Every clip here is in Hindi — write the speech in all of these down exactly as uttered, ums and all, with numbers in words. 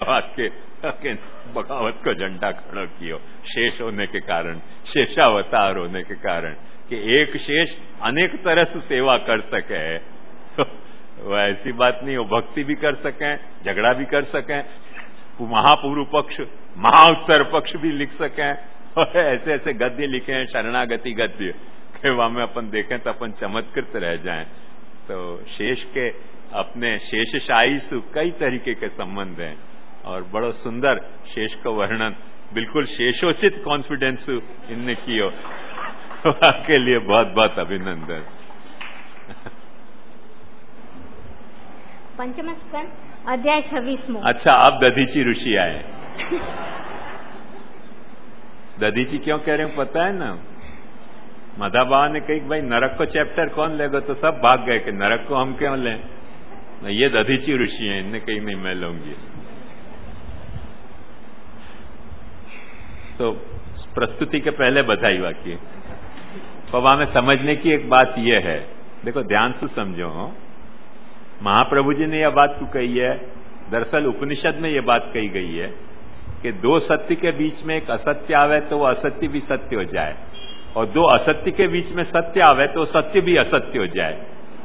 मेवात के अगेंस्ट बगावत को झंडा खड़ा किया शेष होने के कारण, शेषावतार होने के कारण, कि एक शेष अनेक तरह से सेवा कर सके। तो वो ऐसी बात नहीं, वो भक्ति भी कर सकें, झगड़ा भी कर सकें, महापूर्व पक्ष महाउत्तर पक्ष भी लिख सकें, और ऐसे ऐसे गद्य लिखे हैं, शरणागति गद्य, कि वहां में अपन देखें तो अपन चमत्कृत रह जाएं। तो शेष के अपने शेषशाही से कई तरीके के संबंध हैं, और बड़ो सुंदर शेष का वर्णन बिल्कुल शेषोचित कॉन्फिडेंस इनने किया, आपके लिए बहुत बहुत अभिनंदन। पंचम स्कंद अध्याय छब्बीसमो। अच्छा, अब दधीची ऋषि आए। दधीची क्यों कह रहे हैं पता है ना? मधा बाबा ने कही भाई नरक को चैप्टर कौन लेगा, तो सब भाग गए कि नरक को हम क्यों लें, ये दधीची ऋषि हैं, इनने कही नहीं मैं लूंगी। तो प्रस्तुति के पहले बधाई वाक्य बाबा में समझने की एक बात यह है, देखो ध्यान से समझो, महाप्रभु जी ने यह बात क्यों कही है? दरअसल उपनिषद में यह बात कही गई है कि दो सत्य के बीच में एक असत्य आवे तो वो असत्य भी सत्य हो जाए, और दो असत्य के बीच में सत्य आवे तो सत्य भी असत्य हो जाए।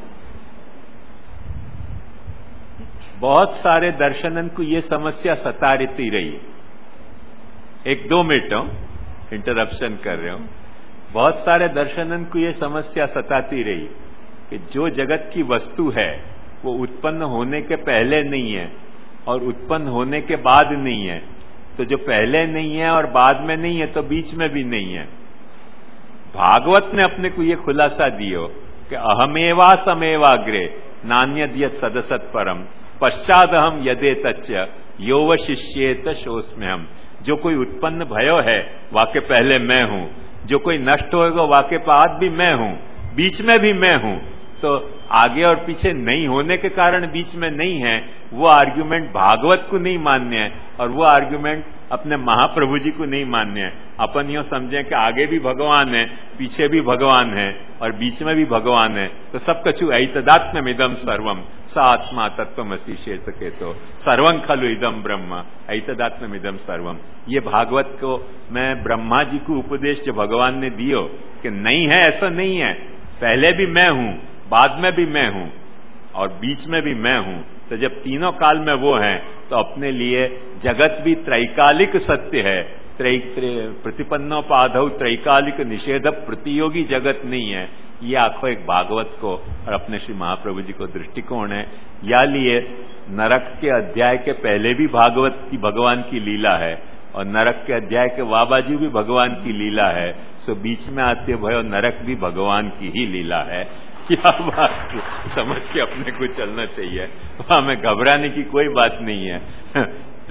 बहुत सारे दर्शनन को ये समस्या सताती रही। एक दो मिनट इंटरप्शन कर रहे हो। बहुत सारे दर्शनन को ये समस्या सताती रही कि जो जगत की वस्तु है वो उत्पन्न होने के पहले नहीं है और उत्पन्न होने के बाद नहीं है, तो जो पहले नहीं है और बाद में नहीं है तो बीच में भी नहीं है। भागवत ने अपने को ये खुलासा दियो कि अहमेवा समेवाग्रे नान्यद यत् सदसत् परम पश्चाद हम यदे तच्च योव शिष्येत शोस्म्यहम्। जो कोई उत्पन्न भयो है वाके पहले मैं हूं, जो कोई नष्ट होएगा वाके बाद भी मैं हूं, बीच में भी मैं हूं। तो आगे और पीछे नहीं होने के कारण बीच में नहीं है, वो आर्ग्यूमेंट भागवत को नहीं मान्य है, और वो आर्ग्यूमेंट अपने महाप्रभु जी को नहीं मान्य है। अपन यूं समझें कि आगे भी भगवान है, पीछे भी भगवान है और बीच में भी भगवान है, तो सब कछु ऐतदात्म्यम इदम सर्वम स आत्मा तत्वमसि शेष के तो सर्वं खलु इदम ब्रह्म ऐतदात्म्यम इदम सर्वम। ये भागवत को मैं ब्रह्मा जी को उपदेश जो भगवान ने दियो कि नहीं है, ऐसा नहीं है, पहले भी मैं हूं, बाद में भी मैं हूं और बीच में भी मैं हूं। तो जब तीनों काल में वो हैं तो अपने लिए जगत भी त्रैकालिक सत्य है। त्रय प्रतिपन्नोपाधौ त्रैकालिक निषेध प्रतियोगी जगत नहीं है। ये आखो एक भागवत को और अपने श्री महाप्रभु जी को दृष्टिकोण है। या लिए नरक के अध्याय के पहले भी भागवत की भगवान की लीला है और नरक के अध्याय के वाबाजी भी भगवान की लीला है। सो बीच में आते भयो नरक भी भगवान की ही लीला है। क्या बात समझ के अपने को चलना चाहिए, हमें घबराने की कोई बात नहीं है।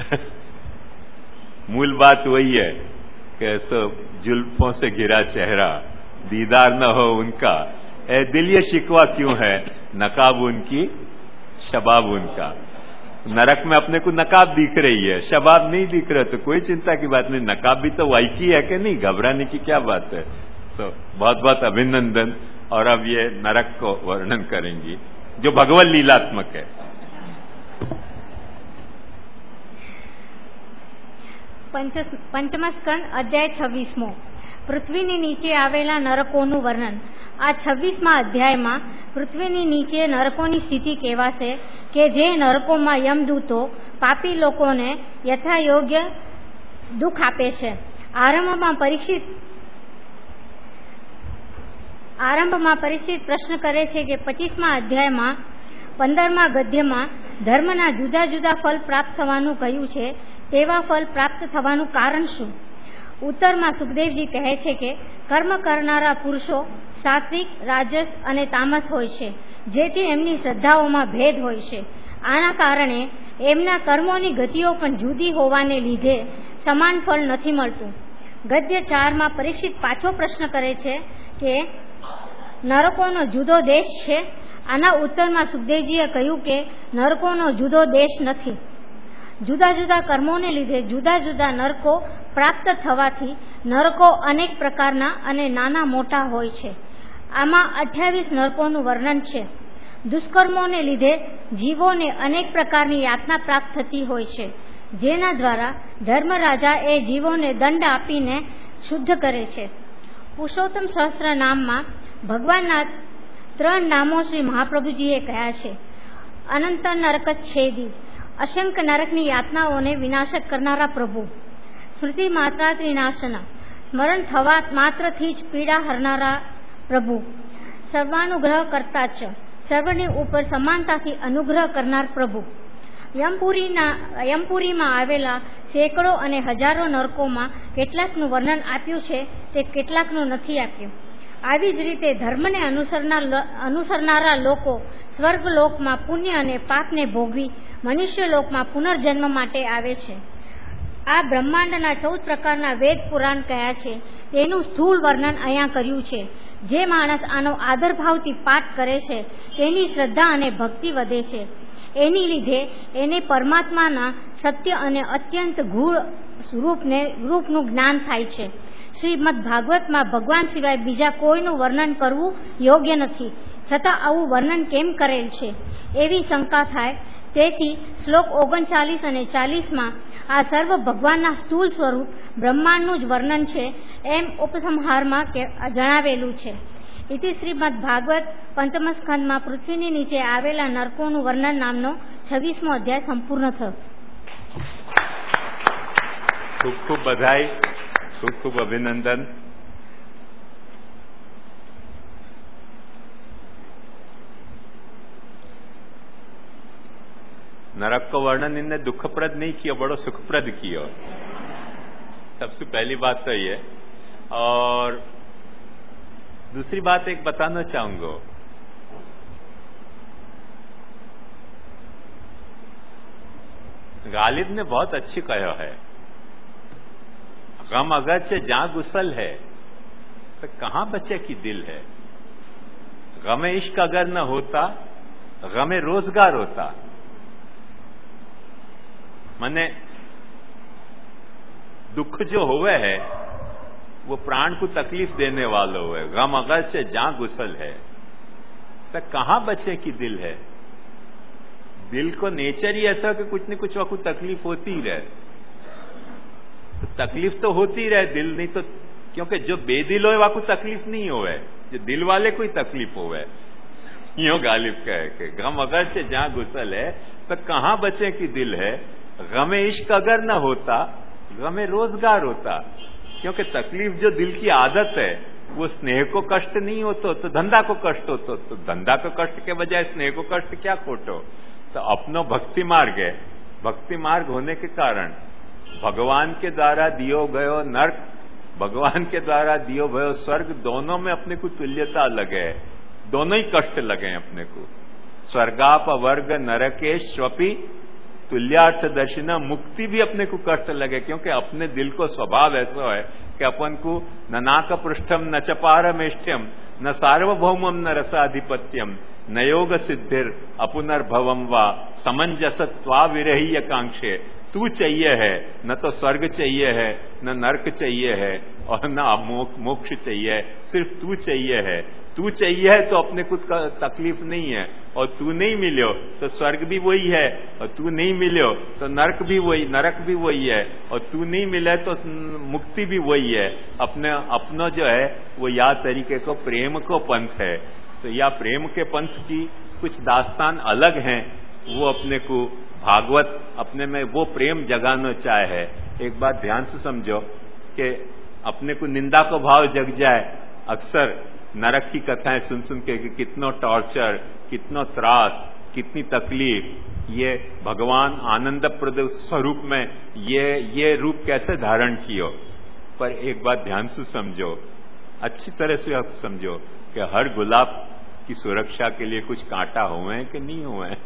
मूल बात वही है कि ऐसा जुल्फों से घिरा चेहरा, दीदार न हो उनका, ए दिल ये शिकवा क्यों है, नकाब उनकी शबाब उनका। नरक में अपने को नकाब दिख रही है, शबाब नहीं दिख रहा, तो कोई चिंता की बात नहीं, नकाब भी तो वाई की है कि नहीं, घबराने की क्या बात है। तो बहुत बहुत अभिनंदन। और अब ये नरक को वर्णन करेंगी जो भगवत लीलात्मक है। पंचम स्कंद अध्याय छब्बीसमो પૃથ્વીની નીચે આવેલા નરકોનું વર્ણન। આ છવ્વીસમા અધ્યાયમાં પૃથ્વીની નીચે નરકોની સ્થિતિ કહેવાશે કે જે નરકોમાં યમદૂતો પાપી લોકોને યથાયોગ્ય દુઃખ આપે છે। આરંભમાં પરીક્ષિત આરંભમાં પરીક્ષિત પ્રશ્ન કરે છે કે પચીસમા અધ્યાયમાં પંદરમા ગદ્યમાં ધર્મના જુદા જુદા ફળ પ્રાપ્ત થવાનું કહ્યું છે, તેવા ફળ પ્રાપ્ત થવાનું કારણ શું? ઉત્તરમાં સુખદેવજી કહે છે કે કર્મ કરનારા પુરુષો સાત્વિક, રાજસ અને તામસ હોય છે, જેથી એમની શ્રદ્ધાઓમાં ભેદ હોય છે। આના કારણે એમના કર્મોની ગતિઓ પણ જુદી હોવાને લીધે સમાન ફળ નથી મળતું। ગદ્ય ચારમાં પરીક્ષિત પાછો પ્રશ્ન કરે છે કે નરકોનો જુદો દેશ છે? આના ઉત્તરમાં સુખદેવજીએ કહ્યું કે નરકોનો જુદો દેશ નથી। જુદા જુદા કર્મોને લીધે જુદા જુદા નરકો પ્રાપ્ત થવાથી નરકો અનેક પ્રકારના અને નાના મોટા હોય છે। આમાં અઠ્યાવીસ નરકોનું વર્ણન છે। દુષ્કર્મોને લીધે જીવોને અનેક પ્રકારની યાતના પ્રાપ્ત થતી હોય છે। જેના દ્વારા ધર્મરાજા એ જીવોને દંડ આપીને શુદ્ધ કરે છે. પુરુષોત્તમ સહસ્ત્ર નામમાં ભગવાનના ત્રણ નામો શ્રી મહાપ્રભુજીએ કહ્યા છે. અનંત નરક છેદી, અસંખ્ય નરકની યાતનાઓને વિનાશક કરનારા પ્રભુ. સ્મૃતિ માત્રા ત્રિનાશના, સ્મરણ થવા માત્રથી જ પીડા હરનારા પ્રભુ. સર્વાનુગ્રહ કરતા છે, સર્વની ઉપર સમાનતાથી અનુગ્રહ કરનાર પ્રભુ. યમપુરીના યમપુરીમાં આવેલા સેંકડો અને હજારો નરકોમાં કેટલાકનું વર્ણન આપ્યું છે, તે કેટલાકનું નથી આપ્યું. આવી જ રીતે ધર્મને અનુસરનાર અનુસરનારા લોકો સ્વર્ગલોકમાં પુણ્ય અને પાપને ભોગવી મનુષ્ય લોકમાં પુનર્જન્મ માટે આવે છે. આ બ્રહ્માંડના ચૌદ પ્રકારના વેદ પુરાણ કયા છે તેનું સ્થૂળ વર્ણન અહીંયા કર્યું છે. જે માણસ આનો આદરભાવથી પાઠ કરે છે તેની શ્રદ્ધા અને ભક્તિ વધે છે. એની લીધે એને પરમાત્માના સત્ય અને અત્યંત ગૂઢ રૂપને રૂપનું જ્ઞાન થાય છે. શ્રીમદ ભાગવતમાં ભગવાન સિવાય બીજા કોઈનું વર્ણન કરવું યોગ્ય નથી, છતાં આવું વર્ણન કેમ કરેલ છે એવી શંકા થાય. તેથી શ્લોક ઓગણચાલીસ અને ચાલીસમાં આ સર્વ ભગવાનના સ્થૂળ સ્વરૂપ બ્રહ્માંડનું જ વર્ણન છે એમ ઉપસંહારમાં જણાવેલું છે. ઇતિ શ્રીમદ ભાગવત પંચમ સ્કંદમાં પૃથ્વીની નીચે આવેલા નરકોનું વર્ણન નામનો છવ્વીસમો અધ્યાય સંપૂર્ણ થયો. ખૂબ ખૂબ બધાઈ, ખૂબ ખૂબ અભિનંદન. नरक को वर्णन इनने दुखप्रद नहीं किया, बड़ो सुखप्रद किया. सबसे पहली बात तो ये. और दूसरी बात एक बताना चाहूंगा. गालिब ने बहुत अच्छी कहा है, गम अगर से जहां गुसल है तो कहां बचे की दिल है. गमे इश्क अगर न होता, गमे रोजगार होता. मने दुख जो हुए है वो प्राण को तकलीफ देने वाला हुए. गम अगर से जहां गुसल है तो कहां बचे की दिल है. दिल को नेचर ही ऐसा कि कुछ न कुछ वक्त तकलीफ होती ही रहे. तो तकलीफ तो होती ही रहे, दिल नहीं तो, क्योंकि जो बेदिल हो वाकू तकलीफ नहीं होवे, जो दिल वाले को ही तकलीफ होवे. यो गालिब कहे कि गम अगर से जहां गुसल है तो कहां बचे की दिल है. गमे इश्क अगर न होता, गमे रोजगार होता. क्योंकि तकलीफ जो दिल की आदत है वो स्नेह को कष्ट नहीं होता तो धंधा को कष्ट होता. तो धंधा को कष्ट के बजाय स्नेह को कष्ट क्या खोटो. तो अपनो भक्ति मार्ग है. भक्ति मार्ग होने के कारण भगवान के द्वारा दियो गयो नर्क, भगवान के द्वारा दियो गयो स्वर्ग, दोनों में अपने को तुल्यता लगे, दोनों ही कष्ट लगे अपने को. स्वर्गाप वर्ग नरकेश्वपि तुल्यार्थ दर्शिना, मुक्ति भी अपने को कष्ट लगे. क्योंकि अपने दिल को स्वभाव ऐसा है कि अपन को न नाक पृष्ठम न च पारमेष्ठ्यम न सार्वभौमम न रसाधिपत्यम न योग सिद्धिर अपुनर्भवम वा समंजसत्वा विरहीय कांक्षे. तू चाहिए है, न तो स्वर्ग चाहिए है, न नरक चाहिए है और न मोक्ष चाहिए, सिर्फ तू चाहिए है. तू चाहिए है तो अपने कुछ तकलीफ नहीं है, और तू नहीं मिलो तो स्वर्ग भी वही है, और तू नहीं मिलो तो नरक भी वही, नरक भी वही है, और तू नहीं मिले तो मुक्ति भी वही है. अपने अपना जो है वो या तरीके को प्रेम को पंथ है. तो या प्रेम के पंथ की कुछ दास्तान अलग हैं, वो अपने को भागवत अपने में वो प्रेम जगाना चाहे है. एक बात ध्यान से समझो कि अपने को निंदा को भाव जग जाए. अक्सर नरक की कथाएं सुन सुन के कि कितना टॉर्चर, कितना त्रास, कितनी तकलीफ, ये भगवान आनंद प्रद स्वरूप में ये ये रूप कैसे धारण कियो. पर एक बात ध्यान से समझो, अच्छी तरह से आप समझो कि हर गुलाब की सुरक्षा के लिए कुछ कांटा हुए हैं कि नहीं हुए हैं.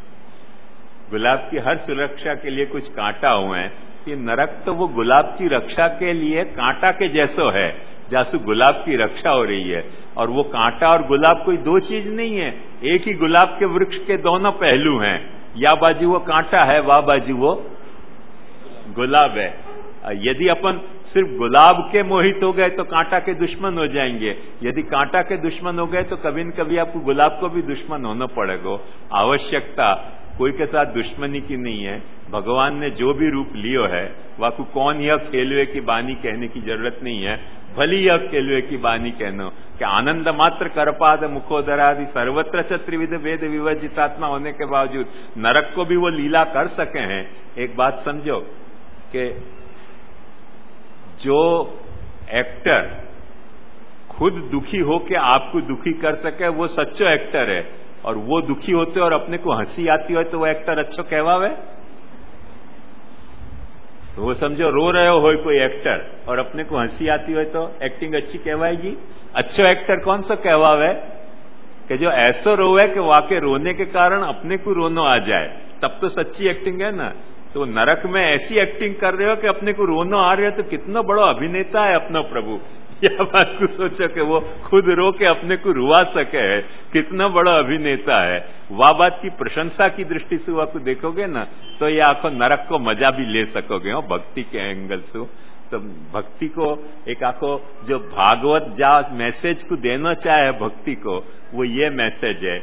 गुलाब की हर सुरक्षा के लिए कुछ कांटा हुए हैं. ये नरक तो वो गुलाब की रक्षा के लिए कांटा के जैसो है, जैसे गुलाब की रक्षा हो रही है. और वो कांटा और गुलाब कोई दो चीज नहीं है, एक ही गुलाब के वृक्ष के दोनों पहलू हैं. या बाजू वो कांटा है, वह बाजू वो गुलाब है. यदि अपन सिर्फ गुलाब के मोहित हो गए तो कांटा के दुश्मन हो जाएंगे. यदि कांटा के दुश्मन हो गए तो कभी न कभी आपको गुलाब को भी दुश्मन होना पड़ेगा. आवश्यकता कोई के साथ दुश्मनी की नहीं है। भगवान ने जो भी रूप लियो है वाकु कौन यह खेलवे की बानी कहने की जरूरत नहीं है। भली यह खेलवे की बानी कहनो कि आनंद मात्र करपाद मुखोदरादि सर्वत्र च त्रिविध वेद विवर्जितात्मा होने के बावजूद नरक को भी वो लीला कर सके हैं। एक बात समझो कि जो एक्टर खुद दुखी होके आपको दुखी कर सके वो सच्चो एक्टर है, और वो दुखी होते और अपने को हंसी आती हो तो वो एक्टर अच्छो कहवावे। तो वो समझो रो रहे हो कोई एक्टर और अपने को हंसी आती हो तो एक्टिंग अच्छी कहवाएगी। अच्छो एक्टर कौन सा कहवावे कि जो ऐसो रोवे कि वाके रोने के कारण अपने को रोनो आ जाए, तब तो सच्ची एक्टिंग है ना। तो नरक में ऐसी एक्टिंग कर रहे हो कि अपने को रोनो आ रहे हो, तो कितना बड़ा अभिनेता है अपना प्रभु। यह बात को सोचो कि वो खुद रो के अपने को रुआ सके है, कितना बड़ा अभिनेता है। वह बात की प्रशंसा की दृष्टि से वह को देखोगे ना तो ये आखो नरक को मजा भी ले सकोगे हो भक्ति के एंगल से। तो भक्ति को एक आखो जो भागवत जा मैसेज को देना चाहे भक्ति को, वो ये मैसेज है।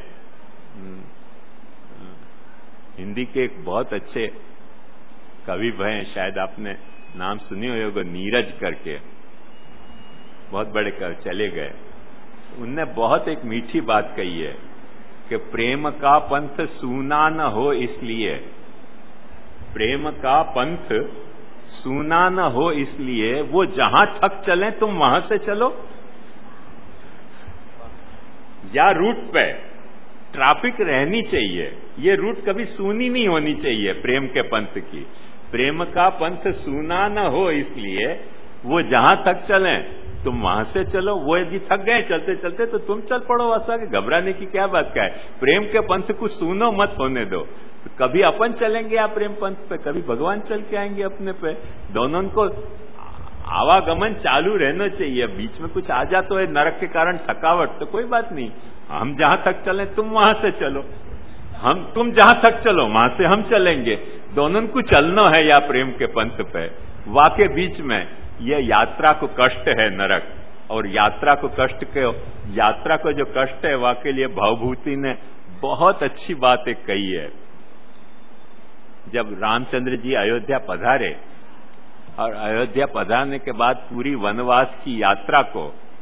हिंदी के एक बहुत अच्छे कवि हैं, शायद आपने नाम सुनी होगा, नीरज करके, बहुत बड़े कवि, चले गए। उनने बहुत एक मीठी बात कही है कि प्रेम का पंथ सूना न हो इसलिए, प्रेम का पंथ सूना न हो इसलिए वो जहां थक चले तुम वहां से चलो। या रूट पे ट्रैफिक रहनी चाहिए, ये रूट कभी सूनी नहीं होनी चाहिए प्रेम के पंथ की। प्रेम का पंथ सूना न हो इसलिए वो जहां तक चले तुम वहां से चलो। वो यदि थक गए चलते चलते तो तुम चल पड़ो, ऐसा कि घबराने की क्या बात क्या है। प्रेम के पंथ को सुनो मत होने दो। तो कभी अपन चलेंगे आप प्रेम पंथ पे, कभी भगवान चल के आएंगे अपने पे। दोनों को आवागमन चालू रहना चाहिए। बीच में कुछ आ जाता है नरक के कारण थकावट तो कोई बात नहीं, हम जहां तक चले तुम वहां से चलो, हम तुम जहां तक चलो वहां से हम चलेंगे। दोनों को चलना है या प्रेम के पंथ पे। वाके बीच में यह यात्रा को कष्ट है नरक, और यात्रा को कष्ट के यात्रा को जो कष्ट है वाके लिए भावभूति ने बहुत अच्छी बात एक कही है। जब रामचंद्र जी अयोध्या पधारे और अयोध्या पधारने के बाद पूरी वनवास की यात्रा को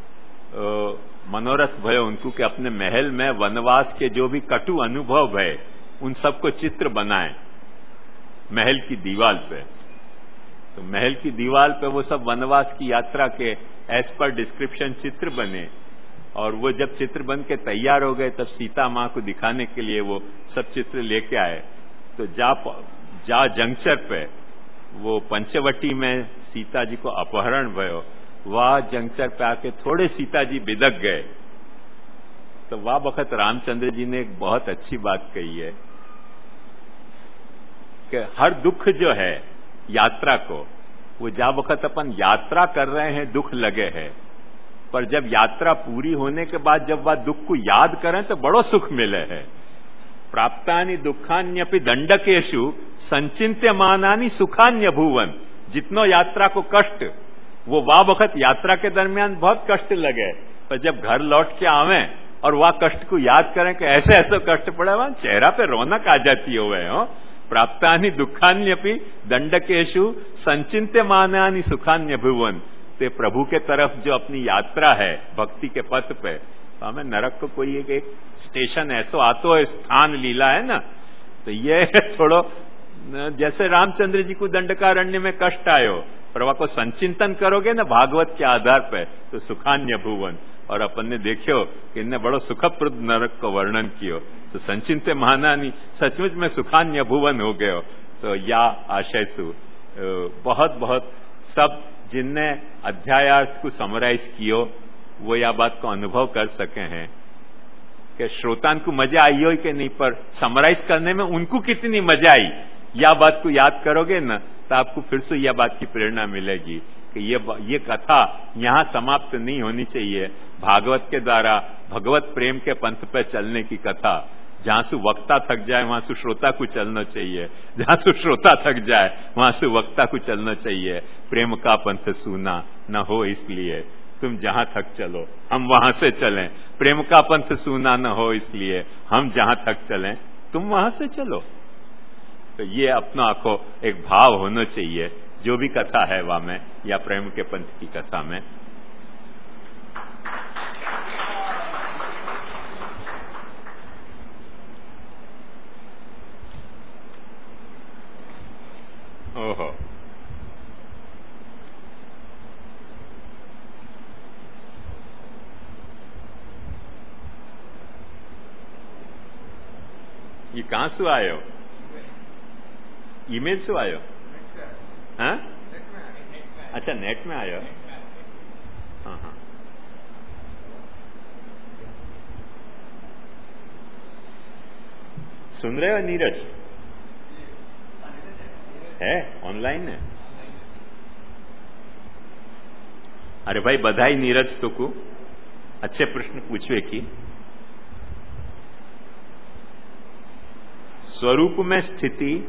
मनोरथ भयो उनको कि अपने महल में वनवास के जो भी कटु अनुभव है उन सबको चित्र बनाए महल की दीवार पे। तो महल की दीवार पे वो सब वनवास की यात्रा के एज पर डिस्क्रिप्शन चित्र बने, और वो जब चित्र बन के तैयार हो गए तब सीता मां को दिखाने के लिए वो सब चित्र लेके आए। तो जा जा जंक्शन पे वो पंचवटी में सीता जी को अपहरण भयो, वह जंक्शन पे आके थोड़े सीता जी बिदक गए। तो वह वक्त रामचंद्र जी ने एक बहुत अच्छी बात कही है कि हर दुख जो है यात्रा को, वो जा वक्त अपन यात्रा कर रहे हैं दुख लगे है, पर जब यात्रा पूरी होने के बाद जब वह दुख को याद करें तो बड़ो सुख मिले है। प्राप्तानि दुखान्यपि दंडकेशु संचिन्त्यमानानि सुखान्य भुवन। जितनो यात्रा को कष्ट वो वाह वक्त यात्रा के दरमियान बहुत कष्ट लगे, पर जब घर लौट के आवे और वह कष्ट को याद करें कि ऐसे ऐसे कष्ट पड़े, वहां चेहरा पे रौनक आ जाती हुए हो। प्राप्तानि दुखान्यपि दंडकेशु संचिन्त्यमानानि सुखान्य भुवन। ते प्रभु के तरफ जो अपनी यात्रा है भक्ति के पथ पे, तो हमें नरक को कोई एक, एक स्टेशन ऐसो आतो है, स्थान लीला है ना। तो ये थोड़ो जैसे रामचंद्र जी को दंडकारण्य में कष्ट आयो, पर वह को संचिंतन करोगे ना भागवत के आधार पे तो सुखान्य भुवन। और अपन ने देखियो कि इनने बड़ो सुखप्रद नरक को वर्णन कियो, तो संचिंत्य महानानी सचमुच में सुखान्य भुवन हो गयो। तो या आशय सु बहुत बहुत सब जिनने अध्यायार्थ को समराइज कियो वो यह बात को अनुभव कर सके हैं कि श्रोतान को मजा आई हो कि नहीं, पर समराइज करने में उनको कितनी मजा आई, यह बात को याद करोगे ना तो आपको फिर से यह बात की प्रेरणा मिलेगी कि ये ये कथा यहां समाप्त नहीं होनी चाहिए। भागवत के द्वारा भगवत प्रेम के पंथ पे चलने की कथा, जहां से वक्ता थक जाए वहां से श्रोता को चलना चाहिए, जहां से श्रोता थक जाए वहां से वक्ता को चलना चाहिए। प्रेम का पंथ सूना न हो इसलिए तुम जहां थक चलो हम वहां से चलें। प्रेम का पंथ सूना न हो इसलिए हम जहां थक चलें तुम वहां से चलो। तो ये अपना आखो एक भाव होना चाहिए जो भी कथा है वहां में, या प्रेम के पंथ की कथा में। ओहो, ये कहां से आयो? ईमेल से आयो? हाँ? अच्छा, नेट में आयो? हाँ हाँ। सुन रहे हो नीरज? है ऑनलाइन है? अरे भाई बधाई नीरज तो को अच्छे प्रश्न पूछवे की। स्वरूप में स्थिति